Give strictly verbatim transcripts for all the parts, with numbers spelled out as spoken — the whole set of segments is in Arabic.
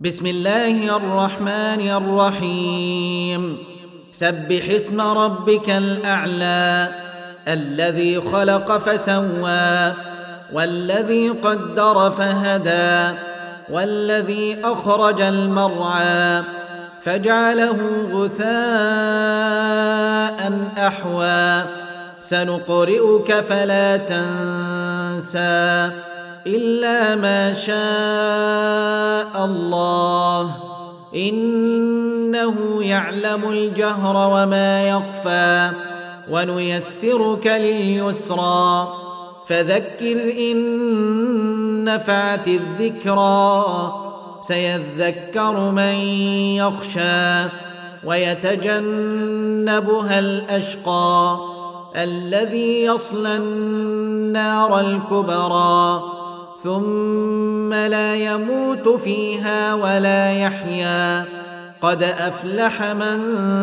بسم الله الرحمن الرحيم سبح اسم ربك الأعلى الذي خلق فسوى والذي قدر فهدى والذي أخرج المرعى فجعله غثاء أحوى سنقرئك فلا تنسى إلا ما شاء الله إنه يعلم الجهر وما يخفى ونيسرك لليسرى فذكر إن نفعت الذكرى سيذكر من يخشى ويتجنبها الأشقى الذي يصلى النار الكبرى ثم لا يموت فيها ولا يحيا قد أفلح من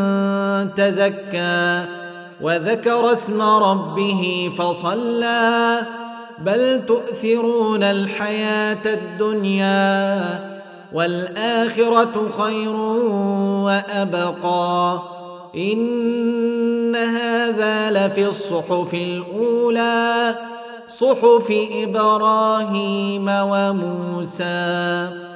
تزكى وذكر اسم ربه فصلى بل تؤثرون الحياة الدنيا والآخرة خير وأبقى إن هذا لفي الصحف الأولى صحف إبراهيم وموسى.